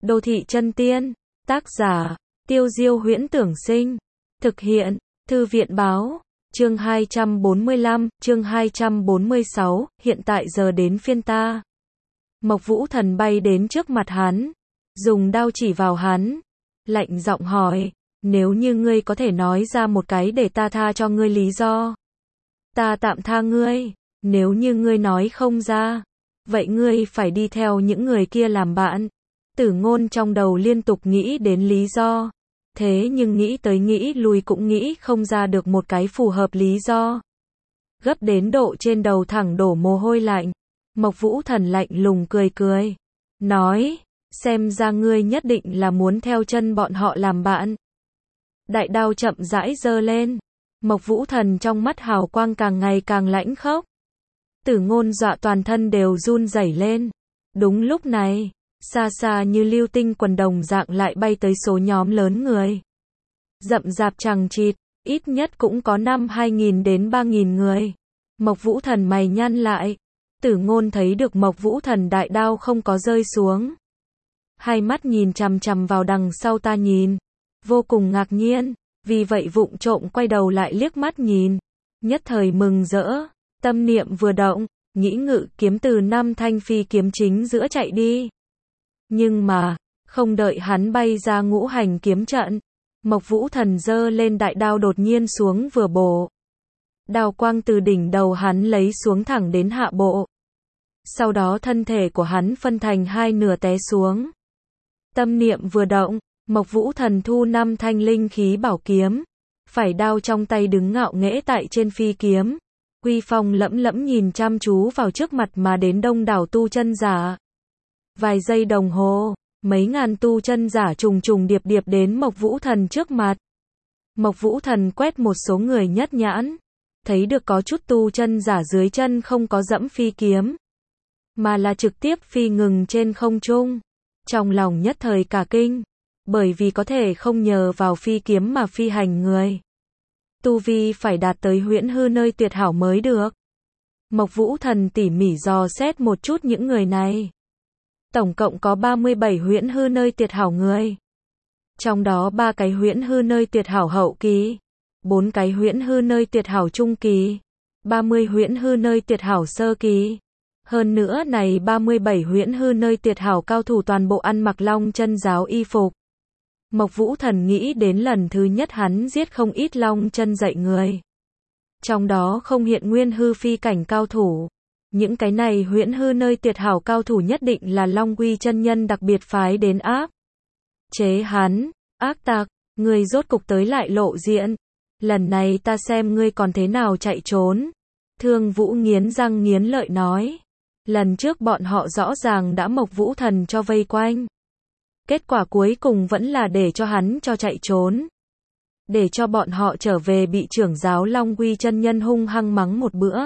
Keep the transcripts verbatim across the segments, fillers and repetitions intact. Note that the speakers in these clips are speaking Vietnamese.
Đô thị chân tiên, tác giả, Tiêu Diêu Huyễn Tưởng Sinh, thực hiện, Thư viện Báo, chương hai trăm bốn mươi lăm, chương hai trăm bốn mươi sáu, hiện tại giờ đến phiên ta. Mộc Vũ Thần bay đến trước mặt hắn, dùng đao chỉ vào hắn, lạnh giọng hỏi, nếu như ngươi có thể nói ra một cái để ta tha cho ngươi lý do, ta tạm tha ngươi, nếu như ngươi nói không ra, vậy ngươi phải đi theo những người kia làm bạn. Tử Ngôn trong đầu liên tục nghĩ đến lý do, thế nhưng nghĩ tới nghĩ lui cũng nghĩ không ra được một cái phù hợp lý do. Gấp đến độ trên đầu thẳng đổ mồ hôi lạnh. Mộc Vũ Thần lạnh lùng cười cười, nói, xem ra ngươi nhất định là muốn theo chân bọn họ làm bạn. Đại đao chậm rãi giơ lên, Mộc Vũ Thần trong mắt hào quang càng ngày càng lãnh khốc. Tử Ngôn dọa toàn thân đều run rẩy lên. Đúng lúc này, xa xa như lưu tinh quần đồng dạng lại bay tới số nhóm lớn người. Rậm rạp chằng chịt, ít nhất cũng có năm hai nghìn đến ba nghìn người. Mộc Vũ Thần mày nhăn lại. Tử Ngôn thấy được Mộc Vũ Thần đại đao không có rơi xuống. Hai mắt nhìn chằm chằm vào đằng sau ta nhìn, vô cùng ngạc nhiên, vì vậy vụng trộm quay đầu lại liếc mắt nhìn, nhất thời mừng rỡ, tâm niệm vừa động, nghĩ ngự kiếm từ năm thanh phi kiếm chính giữa chạy đi. Nhưng mà, không đợi hắn bay ra ngũ hành kiếm trận, Mộc Vũ Thần giơ lên đại đao đột nhiên xuống vừa bổ. Đao quang từ đỉnh đầu hắn lấy xuống thẳng đến hạ bộ. Sau đó thân thể của hắn phân thành hai nửa té xuống. Tâm niệm vừa động, Mộc Vũ Thần thu năm thanh linh khí bảo kiếm, phải đao trong tay đứng ngạo nghễ tại trên phi kiếm, uy phong lẫm lẫm nhìn chăm chú vào trước mặt mà đến đông đảo tu chân giả. Vài giây đồng hồ, mấy ngàn tu chân giả trùng trùng điệp điệp đến Mộc Vũ Thần trước mặt. Mộc Vũ Thần quét một số người nhất nhãn, thấy được có chút tu chân giả dưới chân không có dẫm phi kiếm, mà là trực tiếp phi ngừng trên không trung. Trong lòng nhất thời cả kinh, bởi vì có thể không nhờ vào phi kiếm mà phi hành người, tu vi phải đạt tới huyễn hư nơi tuyệt hảo mới được. Mộc Vũ Thần tỉ mỉ dò xét một chút những người này. Tổng cộng có ba mươi bảy huyễn hư nơi tuyệt hảo người. Trong đó ba cái huyễn hư nơi tuyệt hảo hậu kỳ, bốn cái huyễn hư nơi tuyệt hảo trung kỳ, ba mươi huyễn hư nơi tuyệt hảo sơ kỳ. Hơn nữa này ba mươi bảy huyễn hư nơi tuyệt hảo cao thủ toàn bộ ăn mặc Long Chân giáo y phục. Mộc Vũ Thần nghĩ đến lần thứ nhất hắn giết không ít Long Chân dạy người. Trong đó không hiện nguyên hư phi cảnh cao thủ. Những cái này huyễn hư nơi tuyệt hảo cao thủ nhất định là Long Quy chân nhân đặc biệt phái đến áp chế hắn. Ác tặc, ngươi rốt cục tới lại lộ diện. Lần này ta xem ngươi còn thế nào chạy trốn. Thương Vũ nghiến răng nghiến lợi nói. Lần trước bọn họ rõ ràng đã Mộc Vũ Thần cho vây quanh. Kết quả cuối cùng vẫn là để cho hắn cho chạy trốn. Để cho bọn họ trở về bị trưởng giáo Long Quy chân nhân hung hăng mắng một bữa.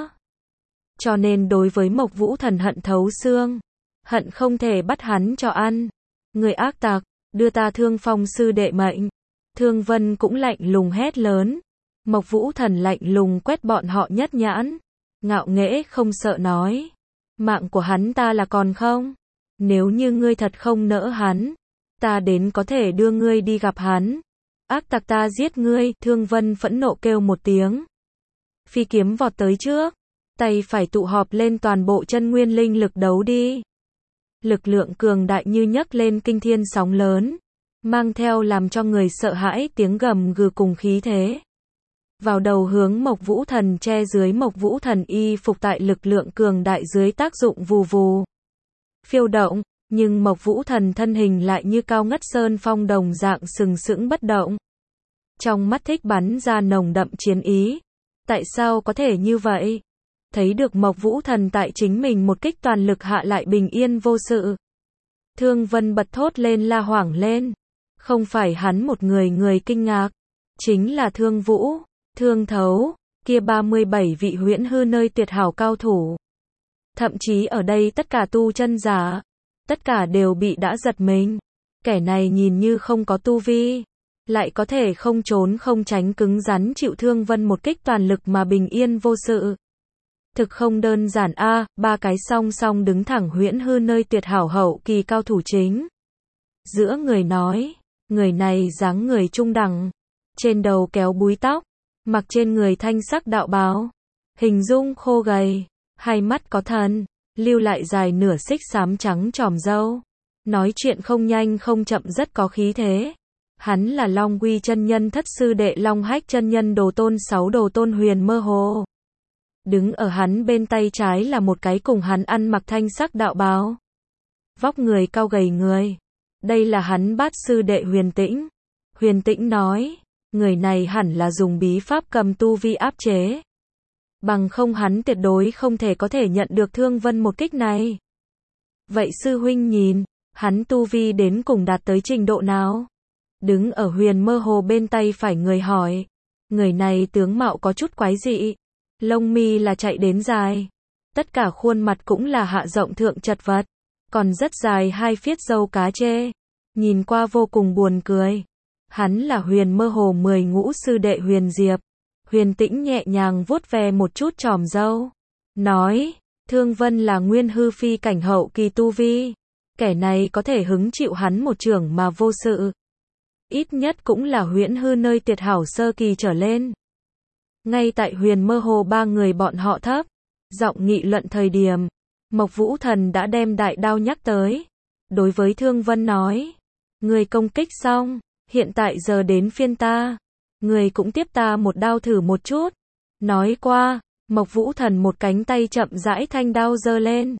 Cho nên đối với Mộc Vũ Thần hận thấu xương. Hận không thể bắt hắn cho ăn. Người ác tặc, đưa ta Thương Phong sư đệ mệnh. Thương Vân cũng lạnh lùng hét lớn. Mộc Vũ Thần lạnh lùng quét bọn họ nhất nhãn. Ngạo nghễ không sợ nói. Mạng của hắn ta là còn không? Nếu như ngươi thật không nỡ hắn, ta đến có thể đưa ngươi đi gặp hắn. Ác tặc ta giết ngươi, Thương Vân phẫn nộ kêu một tiếng. Phi kiếm vọt tới trước, tay phải tụ họp lên toàn bộ chân nguyên linh lực đấu đi. Lực lượng cường đại như nhấc lên kinh thiên sóng lớn, mang theo làm cho người sợ hãi tiếng gầm gừ cùng khí thế. Vào đầu hướng Mộc Vũ Thần che dưới Mộc Vũ Thần y phục tại lực lượng cường đại dưới tác dụng vù vù. Phiêu động, nhưng Mộc Vũ Thần thân hình lại như cao ngất sơn phong đồng dạng sừng sững bất động. Trong mắt thích bắn ra nồng đậm chiến ý. Tại sao có thể như vậy? Thấy được Mộc Vũ Thần tại chính mình một kích toàn lực hạ lại bình yên vô sự. Thương Vân bật thốt lên la hoảng lên. Không phải hắn một người người kinh ngạc. Chính là Thương Vũ, Thương Thấu, kia ba mươi bảy vị huyễn hư nơi tuyệt hảo cao thủ. Thậm chí ở đây tất cả tu chân giả, tất cả đều bị đã giật mình. Kẻ này nhìn như không có tu vi, lại có thể không trốn không tránh cứng rắn chịu Thương Vân một kích toàn lực mà bình yên vô sự. Thực không đơn giản a, à, ba cái song song đứng thẳng huyễn hư nơi tuyệt hảo hậu kỳ cao thủ chính giữa người nói, người này dáng người trung đẳng, trên đầu kéo búi tóc, mặc trên người thanh sắc đạo bào, hình dung khô gầy, hai mắt có thần, lưu lại dài nửa xích xám trắng tròm râu, nói chuyện không nhanh không chậm rất có khí thế. Hắn là Long Quy chân nhân thất sư đệ Long Hách chân nhân đồ tôn sáu đồ tôn huyền mơ hồ. Đứng ở hắn bên tay trái là một cái cùng hắn ăn mặc thanh sắc đạo bào, vóc người cao gầy người. Đây là hắn bát sư đệ Huyền Tĩnh. Huyền Tĩnh nói, người này hẳn là dùng bí pháp cầm tu vi áp chế. Bằng không hắn tuyệt đối không thể có thể nhận được Thương Vân một kích này. Vậy sư huynh nhìn, hắn tu vi đến cùng đạt tới trình độ nào? Đứng ở Huyền mơ hồ bên tay phải người hỏi. Người này tướng mạo có chút quái dị. Lông mi là chạy đến dài. Tất cả khuôn mặt cũng là hạ rộng thượng chật vật. Còn rất dài hai phiết râu cá chê. Nhìn qua vô cùng buồn cười. Hắn là Huyền mơ hồ mười ngũ sư đệ Huyền Diệp. Huyền Tĩnh nhẹ nhàng vuốt ve một chút tròm râu. Nói, Thương Vân là nguyên hư phi cảnh hậu kỳ tu vi. Kẻ này có thể hứng chịu hắn một chưởng mà vô sự. Ít nhất cũng là huyễn hư nơi tuyệt hảo sơ kỳ trở lên. Ngay tại Huyền mơ hồ ba người bọn họ thấp giọng nghị luận thời điểm, Mộc Vũ Thần đã đem đại đao nhắc tới. Đối với Thương Vân nói, người công kích xong, hiện tại giờ đến phiên ta. Người cũng tiếp ta một đao thử một chút. Nói qua, Mộc Vũ Thần một cánh tay chậm rãi thanh đao giơ lên.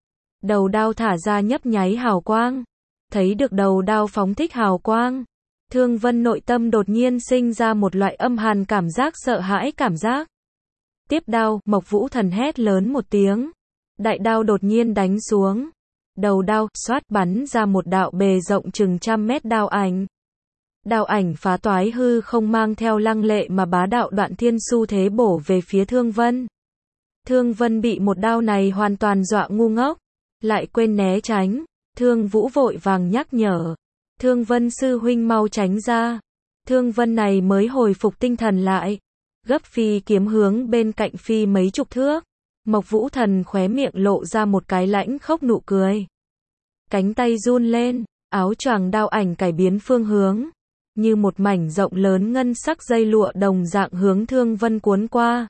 Đầu đao thả ra nhấp nháy hào quang. Thấy được đầu đao phóng thích hào quang, Thương Vân nội tâm đột nhiên sinh ra một loại âm hàn cảm giác sợ hãi cảm giác. Tiếp đao, Mộc Vũ Thần hét lớn một tiếng. Đại đao đột nhiên đánh xuống. Đầu đao, xoát bắn ra một đạo bề rộng chừng trăm mét đao ảnh. Đao ảnh phá toái hư không mang theo lăng lệ mà bá đạo đoạn thiên xu thế bổ về phía Thương Vân. Thương Vân bị một đao này hoàn toàn dọa ngu ngốc. Lại quên né tránh. Thương Vũ vội vàng nhắc nhở. Thương Vân sư huynh mau tránh ra. Thương Vân này mới hồi phục tinh thần lại. Gấp phi kiếm hướng bên cạnh phi mấy chục thước. Mộc Vũ Thần khóe miệng lộ ra một cái lãnh khốc nụ cười. Cánh tay run lên, áo choàng đao ảnh cải biến phương hướng. Như một mảnh rộng lớn ngân sắc dây lụa đồng dạng hướng Thương Vân cuốn qua.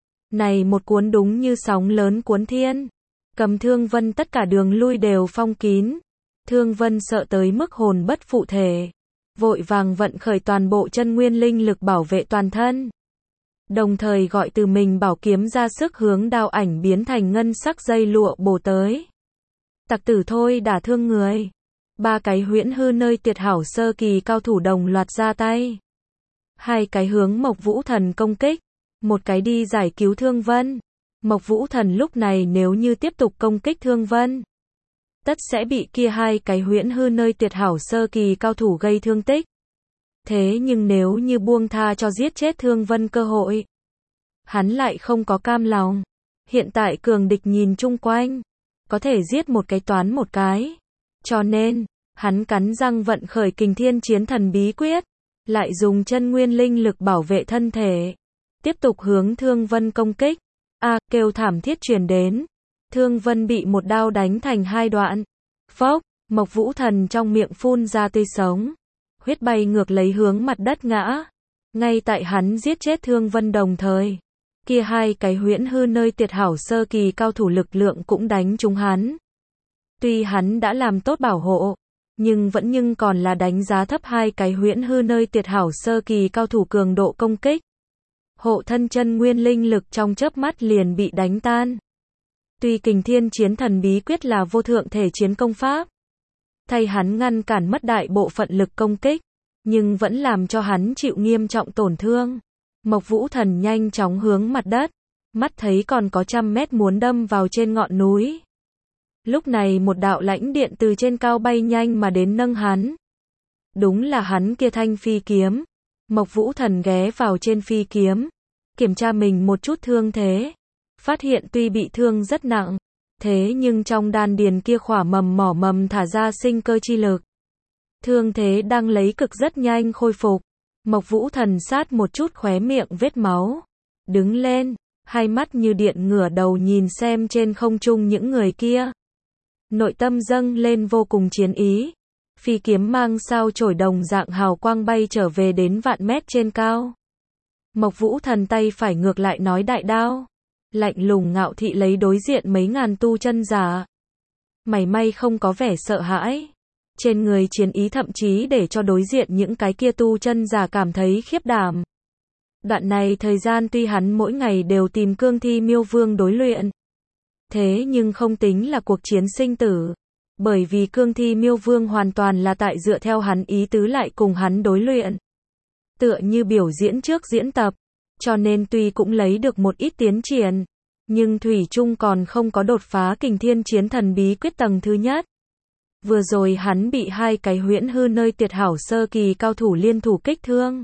Này một cuốn đúng như sóng lớn cuốn thiên. Cầm Thương Vân tất cả đường lui đều phong kín. Thương Vân sợ tới mức hồn bất phụ thể. Vội vàng vận khởi toàn bộ chân nguyên linh lực bảo vệ toàn thân. Đồng thời gọi từ mình bảo kiếm ra sức hướng đao ảnh biến thành ngân sắc dây lụa bổ tới. Tặc tử thôi đả thương người. Ba cái huyễn hư nơi tuyệt hảo sơ kỳ cao thủ đồng loạt ra tay. Hai cái hướng Mộc Vũ Thần công kích. Một cái đi giải cứu Thương Vân. Mộc Vũ Thần lúc này nếu như tiếp tục công kích Thương Vân, tất sẽ bị kia hai cái huyễn hư nơi tuyệt hảo sơ kỳ cao thủ gây thương tích. Thế nhưng nếu như buông tha cho giết chết Thương Vân cơ hội, hắn lại không có cam lòng. Hiện tại cường địch nhìn chung quanh, có thể giết một cái toán một cái. Cho nên, hắn cắn răng vận khởi Kình Thiên Chiến Thần bí quyết, lại dùng chân nguyên linh lực bảo vệ thân thể, tiếp tục hướng Thương Vân công kích. A, à, kêu thảm thiết truyền đến. Thương Vân bị một đao đánh thành hai đoạn. Phốc, Mộc Vũ Thần trong miệng phun ra tươi sống. Huyết bay ngược lấy hướng mặt đất ngã. Ngay tại hắn giết chết Thương Vân đồng thời, kia hai cái huyễn hư nơi tuyệt hảo sơ kỳ cao thủ lực lượng cũng đánh trúng hắn. Tuy hắn đã làm tốt bảo hộ, nhưng vẫn nhưng còn là đánh giá thấp hai cái huyễn hư nơi tuyệt hảo sơ kỳ cao thủ cường độ công kích. Hộ thân chân nguyên linh lực trong chớp mắt liền bị đánh tan. Tuy Kình Thiên Chiến Thần bí quyết là vô thượng thể chiến công pháp, thay hắn ngăn cản mất đại bộ phận lực công kích, nhưng vẫn làm cho hắn chịu nghiêm trọng tổn thương. Mộc Vũ Thần nhanh chóng hướng mặt đất, mắt thấy còn có trăm mét muốn đâm vào trên ngọn núi. Lúc này một đạo lãnh điện từ trên cao bay nhanh mà đến nâng hắn. Đúng là hắn kia thanh phi kiếm. Mộc Vũ Thần ghé vào trên phi kiếm, kiểm tra mình một chút thương thế. Phát hiện tuy bị thương rất nặng, thế nhưng trong đan điền kia khỏa mầm mỏ mầm thả ra sinh cơ chi lực. Thương thế đang lấy cực rất nhanh khôi phục. Mộc Vũ Thần sát một chút khóe miệng vết máu. Đứng lên, hai mắt như điện ngửa đầu nhìn xem trên không trung những người kia. Nội tâm dâng lên vô cùng chiến ý. Phi kiếm mang sao chổi đồng dạng hào quang bay trở về đến vạn mét trên cao. Mộc Vũ Thần tay phải ngược lại nói đại đao. Lạnh lùng ngạo thị lấy đối diện mấy ngàn tu chân giả. Mảy may không có vẻ sợ hãi. Trên người chiến ý thậm chí để cho đối diện những cái kia tu chân giả cảm thấy khiếp đảm. Đoạn này thời gian tuy hắn mỗi ngày đều tìm cương thi miêu vương đối luyện. Thế nhưng không tính là cuộc chiến sinh tử. Bởi vì cương thi miêu vương hoàn toàn là tại dựa theo hắn ý tứ lại cùng hắn đối luyện. Tựa như biểu diễn trước diễn tập. Cho nên tuy cũng lấy được một ít tiến triển. Nhưng Thủy Trung còn không có đột phá kình thiên chiến thần bí quyết tầng thứ nhất. Vừa rồi hắn bị hai cái huyễn hư nơi tuyệt hảo sơ kỳ cao thủ liên thủ kích thương.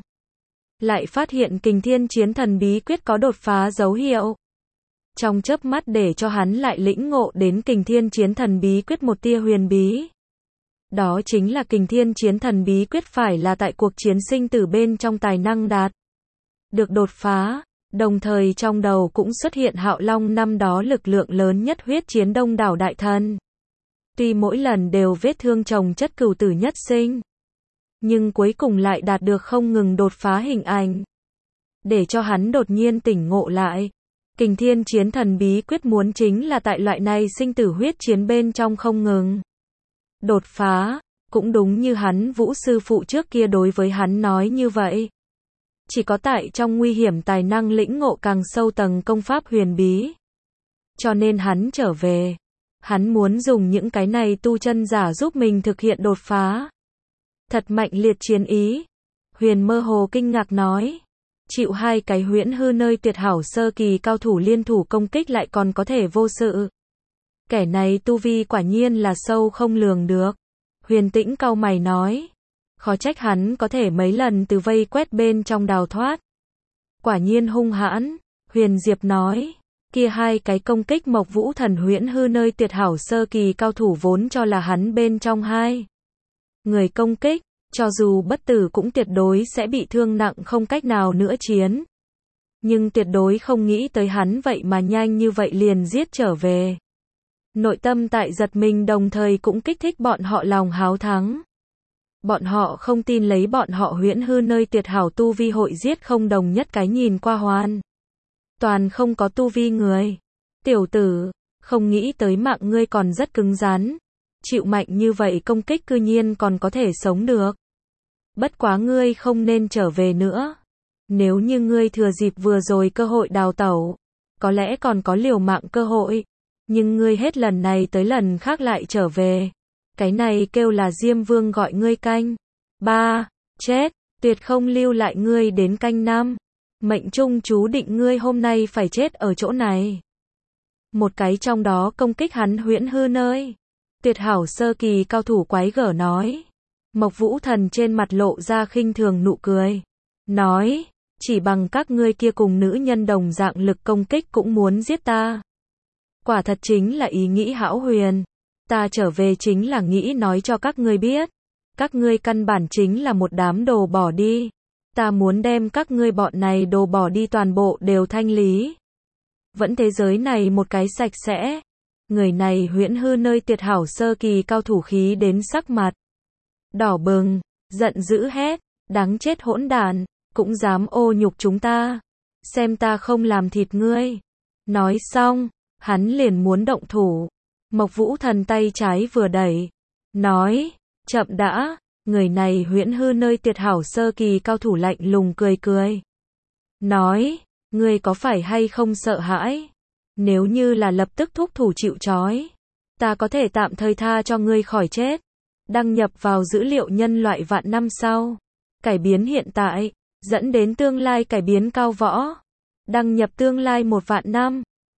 Lại phát hiện kình thiên chiến thần bí quyết có đột phá dấu hiệu. Trong chớp mắt để cho hắn lại lĩnh ngộ đến kình thiên chiến thần bí quyết một tia huyền bí. Đó chính là kình thiên chiến thần bí quyết phải là tại cuộc chiến sinh tử bên trong tài năng đạt. Được đột phá, đồng thời trong đầu cũng xuất hiện Hạo Long năm đó lực lượng lớn nhất huyết chiến đông đảo đại thần. Tuy mỗi lần đều vết thương chồng chất cửu tử nhất sinh. Nhưng cuối cùng lại đạt được không ngừng đột phá hình ảnh. Để cho hắn đột nhiên tỉnh ngộ lại. Kình thiên chiến thần bí quyết muốn chính là tại loại này sinh tử huyết chiến bên trong không ngừng. Đột phá, cũng đúng như hắn Vũ sư phụ trước kia đối với hắn nói như vậy. Chỉ có tại trong nguy hiểm tài năng lĩnh ngộ càng sâu tầng công pháp huyền bí. Cho nên hắn trở về. Hắn muốn dùng những cái này tu chân giả giúp mình thực hiện đột phá. Thật mạnh liệt chiến ý. Huyền mơ hồ kinh ngạc nói. Chịu hai cái huyễn hư nơi tuyệt hảo sơ kỳ cao thủ liên thủ công kích lại còn có thể vô sự. Kẻ này tu vi quả nhiên là sâu không lường được. Huyền Tĩnh cau mày nói. Khó trách hắn có thể mấy lần từ vây quét bên trong đào thoát. Quả nhiên hung hãn. Huyền Diệp nói. Kia hai cái công kích Mộc Vũ Thần huyễn hư nơi tuyệt hảo sơ kỳ cao thủ vốn cho là hắn bên trong hai người công kích, cho dù bất tử cũng tuyệt đối sẽ bị thương nặng không cách nào nữa chiến. Nhưng tuyệt đối không nghĩ tới hắn vậy mà nhanh như vậy liền giết trở về. Nội tâm tại giật mình đồng thời cũng kích thích bọn họ lòng háo thắng. Bọn họ không tin lấy bọn họ huyễn hư nơi tuyệt hảo tu vi hội giết không đồng nhất cái nhìn qua hoàn. Toàn không có tu vi người. Tiểu tử, không nghĩ tới mạng ngươi còn rất cứng rắn. Chịu mạnh như vậy công kích cư nhiên còn có thể sống được. Bất quá ngươi không nên trở về nữa. Nếu như ngươi thừa dịp vừa rồi cơ hội đào tẩu, có lẽ còn có liều mạng cơ hội. Nhưng ngươi hết lần này tới lần khác lại trở về. Cái này kêu là Diêm Vương gọi ngươi canh ba, chết, tuyệt không lưu lại ngươi đến canh năm. Mệnh trung chú định ngươi hôm nay phải chết ở chỗ này. Một cái trong đó công kích hắn huyễn hư nơi. Tuyệt hảo sơ kỳ cao thủ quái gở nói. Mộc Vũ Thần trên mặt lộ ra khinh thường nụ cười. Nói, chỉ bằng các ngươi kia cùng nữ nhân đồng dạng lực công kích cũng muốn giết ta. Quả thật chính là ý nghĩ hão huyền. Ta trở về chính là nghĩ nói cho các ngươi biết. Các ngươi căn bản chính là một đám đồ bỏ đi. Ta muốn đem các ngươi bọn này đồ bỏ đi toàn bộ đều thanh lý. Vẫn thế giới này một cái sạch sẽ. Người này huyễn hư nơi tuyệt hảo sơ kỳ cao thủ khí đến sắc mặt đỏ bừng, giận dữ hét, đáng chết hỗn đản, cũng dám ô nhục chúng ta. Xem ta không làm thịt ngươi. Nói xong, hắn liền muốn động thủ. Mộc Vũ Thần tay trái vừa đẩy. Nói, chậm đã. Người này huyễn hư nơi tuyệt hảo sơ kỳ cao thủ lạnh lùng cười cười. Nói, ngươi có phải hay không sợ hãi? Nếu như là lập tức thúc thủ chịu trói, ta có thể tạm thời tha cho ngươi khỏi chết. Đăng nhập vào dữ liệu nhân loại vạn năm sau. Cải biến hiện tại, dẫn đến tương lai cải biến cao võ. Đăng nhập tương lai một vạn năm.